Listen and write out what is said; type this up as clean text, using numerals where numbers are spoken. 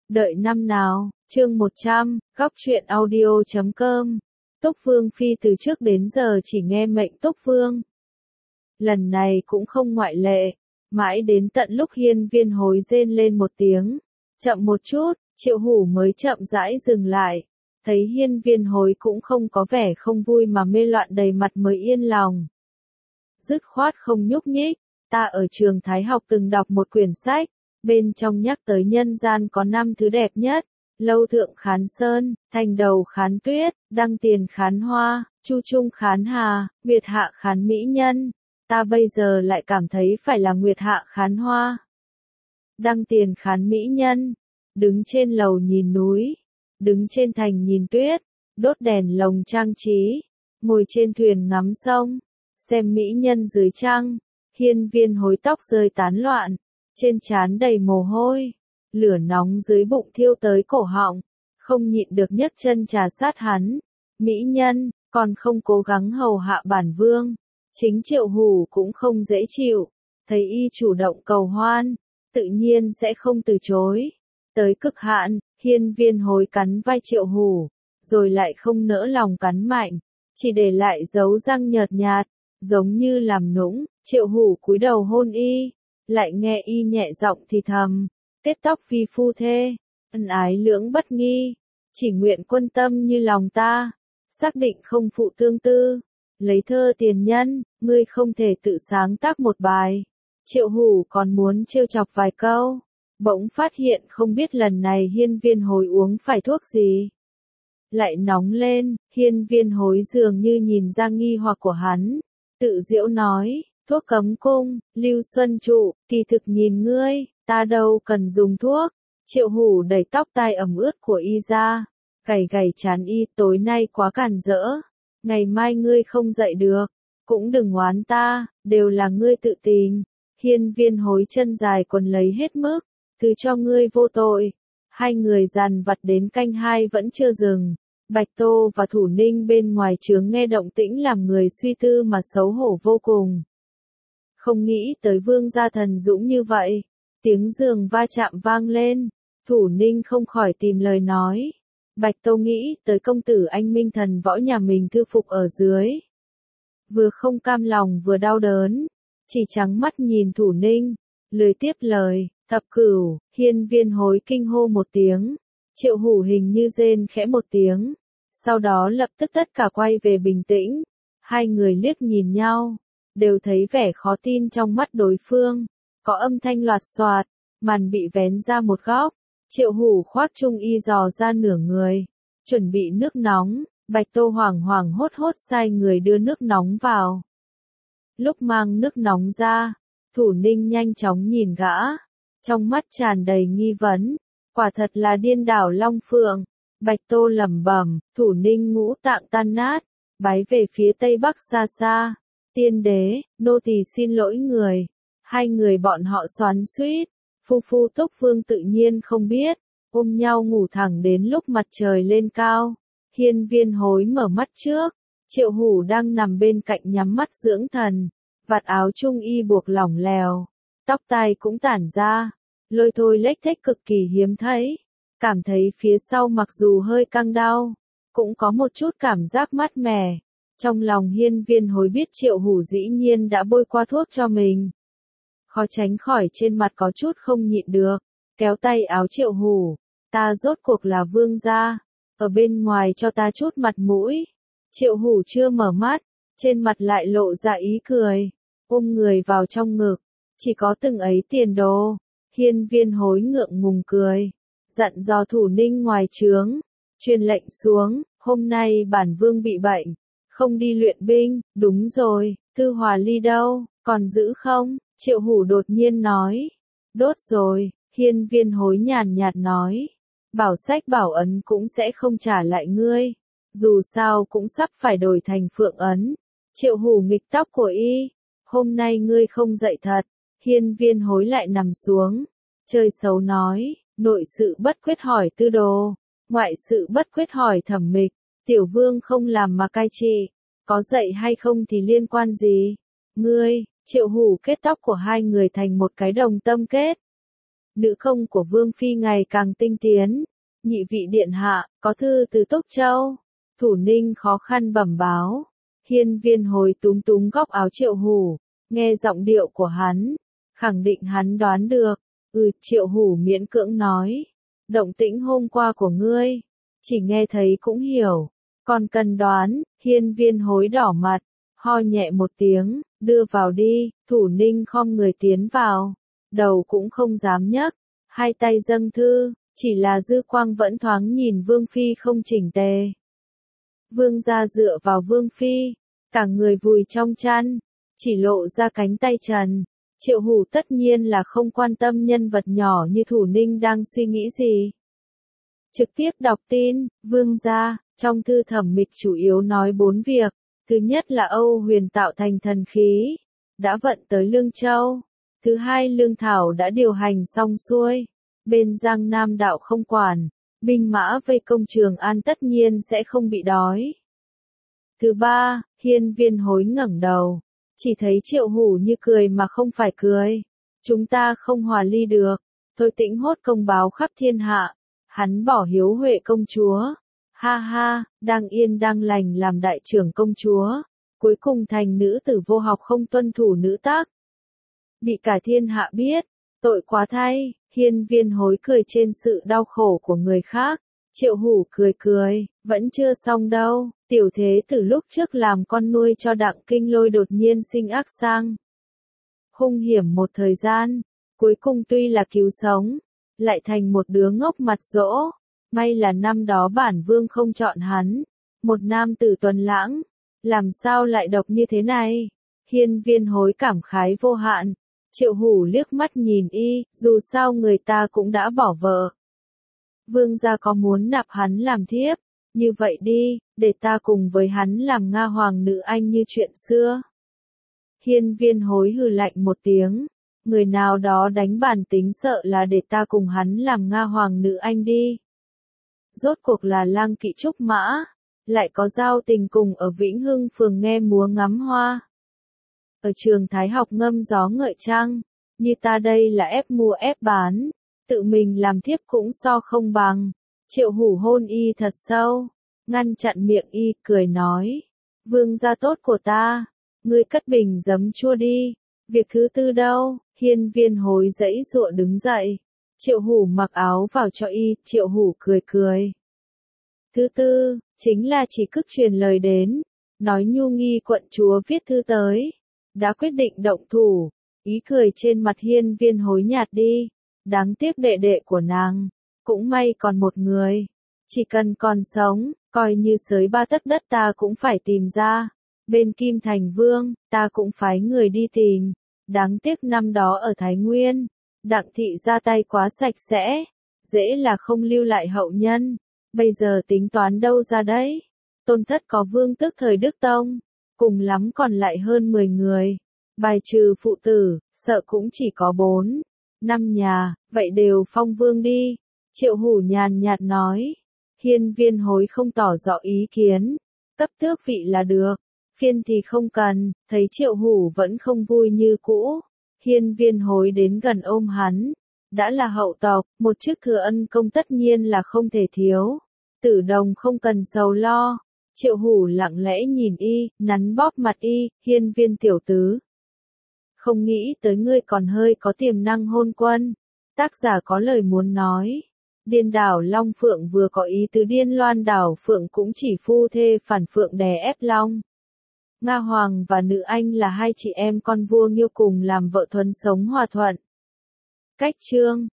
Đợi năm nào, chương 100, góc truyện audio.com. Túc Vương Phi từ trước đến giờ chỉ nghe mệnh Túc Vương. Lần này cũng không ngoại lệ, mãi đến tận lúc Hiên Viên Hối rên lên một tiếng. Chậm một chút, Triệu Hủ mới chậm rãi dừng lại. Thấy Hiên Viên Hối cũng không có vẻ không vui mà mê loạn đầy mặt mới yên lòng. Dứt khoát không nhúc nhích, ta ở trường Thái học từng đọc một quyển sách. Bên trong nhắc tới nhân gian có 5 thứ đẹp nhất, lâu thượng khán sơn, thành đầu khán tuyết, đăng tiền khán hoa, chu trung khán hà, nguyệt hạ khán mỹ nhân. Ta bây giờ lại cảm thấy phải là nguyệt hạ khán hoa. Đăng tiền khán mỹ nhân, đứng trên lầu nhìn núi, đứng trên thành nhìn tuyết, đốt đèn lồng trang trí, ngồi trên thuyền ngắm sông, xem mỹ nhân dưới trăng. Hiên Viên Hối tóc rơi tán loạn, trên trán đầy mồ hôi, lửa nóng dưới bụng thiêu tới cổ họng, không nhịn được nhấc chân trà sát hắn. Mỹ nhân, còn không cố gắng hầu hạ bản vương. Chính Triệu Hủ cũng không dễ chịu, thấy y chủ động cầu hoan, tự nhiên sẽ không từ chối. Tới cực hạn, Hiên Viên Hối cắn vai Triệu Hủ, rồi lại không nỡ lòng cắn mạnh, chỉ để lại dấu răng nhợt nhạt, giống như làm nũng. Triệu Hủ cúi đầu hôn y, lại nghe y nhẹ giọng thì thầm, kết tóc vì phu thê, ân ái lưỡng bất nghi, chỉ nguyện quân tâm như lòng ta, xác định không phụ tương tư. Lấy thơ tiền nhân, ngươi không thể tự sáng tác một bài. Triệu Hủ còn muốn trêu chọc vài câu, bỗng phát hiện không biết lần này Hiên Viên Hối uống phải thuốc gì. Lại nóng lên, Hiên Viên Hối dường như nhìn ra nghi hoặc của hắn, tự giễu nói, thuốc cấm cung, Lưu Xuân Trụ, kỳ thực nhìn ngươi, ta đâu cần dùng thuốc. Triệu Hủ đẩy tóc tai ẩm ướt của y ra, gảy gảy trán y, tối nay quá cản rỡ, ngày mai ngươi không dậy được, cũng đừng oán ta, đều là ngươi tự tìm. Hiên Viên Hối chân dài quần lấy hết mức, thứ cho ngươi vô tội. Hai người dằn vặt đến canh 2 vẫn chưa dừng. Bạch Tô và Thủ Ninh bên ngoài trướng nghe động tĩnh làm người suy tư mà xấu hổ vô cùng. Không nghĩ tới vương gia thần dũng như vậy. Tiếng giường va chạm vang lên, Thủ Ninh không khỏi tìm lời nói. Bạch Tô nghĩ tới công tử anh minh thần võ nhà mình thư phục ở dưới. Vừa không cam lòng vừa đau đớn, chỉ trắng mắt nhìn Thủ Ninh, lười tiếp lời. Thập Cửu. Hiên Viên Hối kinh hô một tiếng, Triệu Hủ hình như rên khẽ một tiếng, sau đó lập tức tất cả quay về bình tĩnh. Hai người liếc nhìn nhau, đều thấy vẻ khó tin trong mắt đối phương. Có âm thanh loạt xoạt, màn bị vén ra một góc, Triệu Hủ khoác trung y dò ra nửa người, chuẩn bị nước nóng. Bạch Tô hoảng hoảng hốt hốt sai người đưa nước nóng vào. Lúc mang nước nóng ra, Thủ Ninh nhanh chóng nhìn gã, trong mắt tràn đầy nghi vấn, quả thật là điên đảo Long Phượng. Bạch Tô lẩm bẩm, Thủ Ninh ngũ tạng tan nát, bái về phía tây bắc xa xa. Tiên đế, nô tỳ xin lỗi người. Hai người bọn họ xoắn xuýt, phu Túc Vương tự nhiên không biết, ôm nhau ngủ thẳng đến lúc mặt trời lên cao. Hiên Viên Hối mở mắt trước, Triệu Hủ đang nằm bên cạnh nhắm mắt dưỡng thần, vạt áo trung y buộc lỏng lẻo, tóc tai cũng tản ra, lôi thôi lếch thếch cực kỳ hiếm thấy. Cảm thấy phía sau mặc dù hơi căng đau, cũng có một chút cảm giác mát mẻ. Trong lòng Hiên Viên Hối biết Triệu Hủ dĩ nhiên đã bôi qua thuốc cho mình. Khó tránh khỏi trên mặt có chút không nhịn được, kéo tay áo Triệu Hủ, ta rốt cuộc là vương gia, ở bên ngoài cho ta chút mặt mũi. Triệu Hủ chưa mở mắt, trên mặt lại lộ ra ý cười, ôm người vào trong ngực, chỉ có từng ấy tiền đồ. Hiên Viên Hối ngượng ngùng cười, dặn dò Thủ Ninh ngoài trướng, truyền lệnh xuống, hôm nay bản vương bị bệnh, không đi luyện binh. Đúng rồi, Thư Hòa Ly đâu, còn giữ không? Triệu Hủ đột nhiên nói. Đốt rồi. Hiên Viên Hối nhàn nhạt nói, bảo sách bảo ấn cũng sẽ không trả lại ngươi, dù sao cũng sắp phải đổi thành phượng ấn. Triệu Hủ nghịch tóc của y, hôm nay ngươi không dậy thật. Hiên Viên Hối lại nằm xuống, chơi xấu nói, nội sự bất quyết hỏi tư đồ, ngoại sự bất quyết hỏi thẩm mịch, tiểu vương không làm mà cai trị, có dậy hay không thì liên quan gì? Ngươi. Triệu Hủ kết tóc của hai người thành một cái đồng tâm kết. nữ công của Vương Phi ngày càng tinh tiến. Nhị vị điện hạ, có thư từ Túc Châu. Thủ Ninh khó khăn bẩm báo. Hiên Viên Hối túm túm góc áo Triệu Hủ, nghe giọng điệu của hắn, khẳng định hắn đoán được. Triệu Hủ miễn cưỡng nói. Động tĩnh hôm qua của ngươi, chỉ nghe thấy cũng hiểu. Còn cần đoán, Hiên Viên Hối đỏ mặt, ho nhẹ một tiếng, đưa vào đi. Thủ Ninh khom người tiến vào, đầu cũng không dám nhấc, hai tay dâng thư, chỉ là dư quang vẫn thoáng nhìn Vương Phi không chỉnh tề. Vương gia dựa vào Vương Phi, cả người vùi trong chăn, chỉ lộ ra cánh tay trần. Triệu Hủ tất nhiên là không quan tâm nhân vật nhỏ như Thủ Ninh đang suy nghĩ gì. Trực tiếp đọc tin, Vương gia, trong thư thẩm mịch chủ yếu nói 4 việc. Thứ nhất là Âu Huyền tạo thành thần khí, đã vận tới Lương Châu. Thứ hai, lương thảo đã điều hành xong xuôi, bên Giang Nam đạo không quản, binh mã vây công Trường An tất nhiên sẽ không bị đói. Thứ ba, Hiên Viên Hối ngẩng đầu, chỉ thấy Triệu Hủ như cười mà không phải cười. Chúng ta không hòa ly được. Thôi Tĩnh Hốt công báo khắp thiên hạ, hắn bỏ Hiếu Huệ công chúa. Ha ha, đang yên đang lành làm đại trưởng công chúa, cuối cùng thành nữ tử vô học không tuân thủ nữ tắc. Bị cả thiên hạ biết, tội quá thay. Hiên Viên Hối cười trên sự đau khổ của người khác. Triệu Hủ cười cười, vẫn chưa xong đâu. Tiểu thế từ lúc trước làm con nuôi cho Đặng Kinh Lôi đột nhiên sinh ác sang hung hiểm một thời gian, cuối cùng tuy là cứu sống, lại thành một đứa ngốc mặt dỗ. May là năm đó bản vương không chọn hắn, một nam tử tuấn lãng, làm sao lại độc như thế này. Hiên Viên Hối cảm khái vô hạn. Triệu Hủ liếc mắt nhìn y, dù sao người ta cũng đã bỏ vợ. Vương gia có muốn nạp hắn làm thiếp, như vậy đi, để ta cùng với hắn làm Nga hoàng nữ anh như chuyện xưa. Hiên Viên Hối hừ lạnh một tiếng, người nào đó đánh bản tính sợ là để ta cùng hắn làm Nga hoàng nữ anh đi. Rốt cuộc là lang kỵ trúc mã, lại có giao tình cùng ở Vĩnh Hưng phường nghe múa ngắm hoa. Ở trường Thái học ngâm gió ngợi trăng, như ta đây là ép mua ép bán, tự mình làm thiếp cũng so không bằng. Triệu Hủ hôn y thật sâu, ngăn chặn miệng y, cười nói. Vương gia tốt của ta, ngươi cất bình giấm chua đi. Việc thứ tư đâu? Hiên Viên Hối giãy giụa đứng dậy. Triệu Hủ mặc áo vào cho y, Triệu Hủ cười cười. Thứ tư, chính là chỉ cức truyền lời đến, nói Nhu Nghi quận chúa viết thư tới, đã quyết định động thủ. Ý cười trên mặt Hiên Viên Hối nhạt đi, đáng tiếc đệ đệ của nàng, cũng may còn một người, chỉ cần còn sống, coi như sới 3 tấc đất ta cũng phải tìm ra. Bên Kim Thành Vương, ta cũng phái người đi tìm, đáng tiếc năm đó ở Thái Nguyên, Đặng thị ra tay quá sạch sẽ, dễ là không lưu lại hậu nhân, bây giờ tính toán đâu ra đấy. Tôn thất có vương tước thời Đức Tông, cùng lắm còn lại hơn 10 người, bài trừ phụ tử, sợ cũng chỉ có 4, 5 nhà, vậy đều phong vương đi. Triệu Hủ nhàn nhạt nói. Hiên Viên Hối không tỏ rõ ý kiến, cấp tước vị là được, phiên thì không cần. Thấy Triệu Hủ vẫn không vui như cũ, Hiên Viên Hối đến gần ôm hắn. Đã là hậu tộc, một chức thừa ân công tất nhiên là không thể thiếu. Tử Đồng không cần sầu lo. Triệu Hủ lặng lẽ nhìn y, nắn bóp mặt y. Hiên Viên tiểu tứ, không nghĩ tới ngươi còn hơi có tiềm năng hôn quân. Tác giả có lời muốn nói. Điên đảo Long Phượng vừa có ý tứ điên loan đảo Phượng cũng chỉ phu thê phản phượng đè ép Long. Nga Hoàng và Nữ Anh là hai chị em con vua Nghiêu cùng làm vợ thuần sống hòa thuận. Cách chương